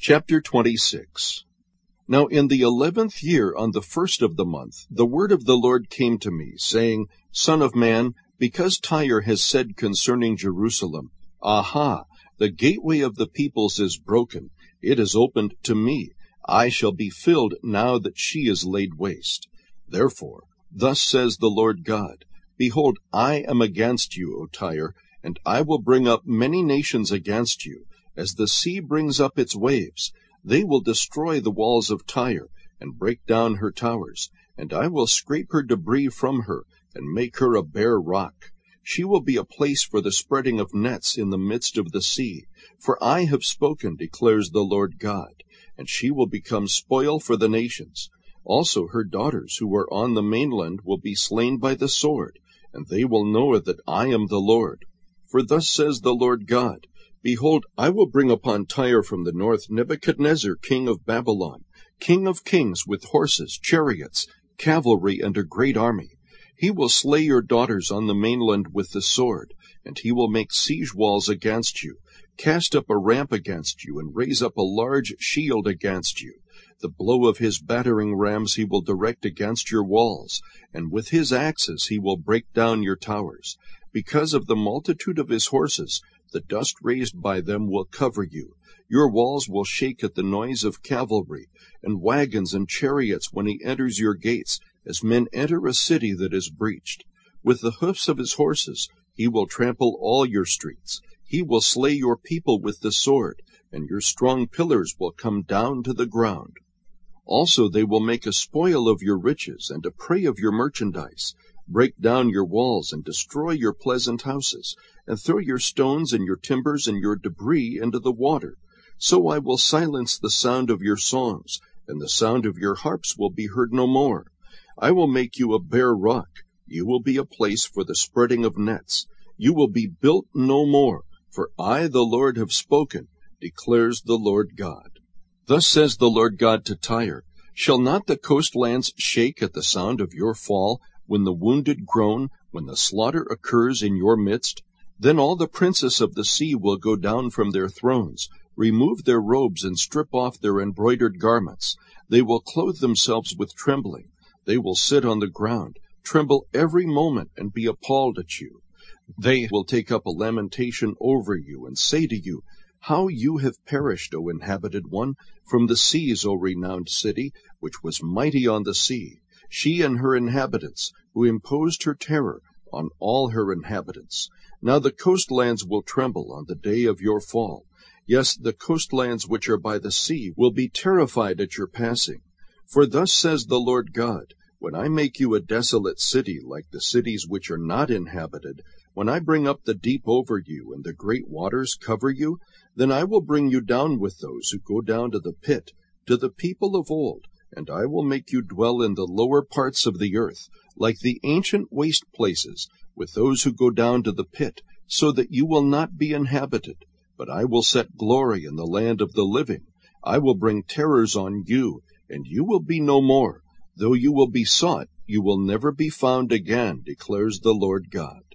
Chapter 26. Now in the 11th year, on the 1st of the month, the word of the Lord came to me, saying, Son of man, because Tyre has said concerning Jerusalem, Aha, the gateway of the peoples is broken, it is opened to me, I shall be filled now that she is laid waste. Therefore, thus says the Lord God, Behold, I am against you, O Tyre, and I will bring up many nations against you, as the sea brings up its waves. They will destroy the walls of Tyre, and break down her towers, and I will scrape her debris from her, and make her a bare rock. She will be a place for the spreading of nets in the midst of the sea. For I have spoken, declares the Lord God, and she will become spoil for the nations. Also her daughters who are on the mainland will be slain by the sword, and they will know that I am the Lord. For thus says the Lord God, Behold, I will bring upon Tyre from the north Nebuchadnezzar, king of Babylon, king of kings, with horses, chariots, cavalry, and a great army. He will slay your daughters on the mainland with the sword, and he will make siege walls against you, cast up a ramp against you, and raise up a large shield against you. The blow of his battering rams he will direct against your walls, and with his axes he will break down your towers. Because of the multitude of his horses, the dust raised by them will cover you. Your walls will shake at the noise of cavalry, and wagons and chariots when he enters your gates, as men enter a city that is breached. With the hoofs of his horses he will trample all your streets. He will slay your people with the sword, and your strong pillars will come down to the ground. Also they will make a spoil of your riches, and a prey of your merchandise, break down your walls, and destroy your pleasant houses, and throw your stones and your timbers and your debris into the water. So I will silence the sound of your songs, and the sound of your harps will be heard no more. I will make you a bare rock. You will be a place for the spreading of nets. You will be built no more, for I, the Lord, have spoken, declares the Lord God. Thus says the Lord God to Tyre, Shall not the coastlands shake at the sound of your fall, when the wounded groan, when the slaughter occurs in your midst? Then all the princes of the sea will go down from their thrones, remove their robes, and strip off their embroidered garments. They will clothe themselves with trembling. They will sit on the ground, tremble every moment, and be appalled at you. They will take up a lamentation over you, and say to you, How you have perished, O inhabited one, from the seas, O renowned city, which was mighty on the sea, she and her inhabitants, who imposed her terror on all her inhabitants. Now the coastlands will tremble on the day of your fall. Yes, the coastlands which are by the sea will be terrified at your passing. For thus says the Lord God, When I make you a desolate city like the cities which are not inhabited, when I bring up the deep over you, and the great waters cover you, then I will bring you down with those who go down to the pit, to the people of old, and I will make you dwell in the lower parts of the earth, like the ancient waste places, with those who go down to the pit, so that you will not be inhabited. But I will set glory in the land of the living. I will bring terrors on you, and you will be no more. Though you will be sought, you will never be found again, declares the Lord God.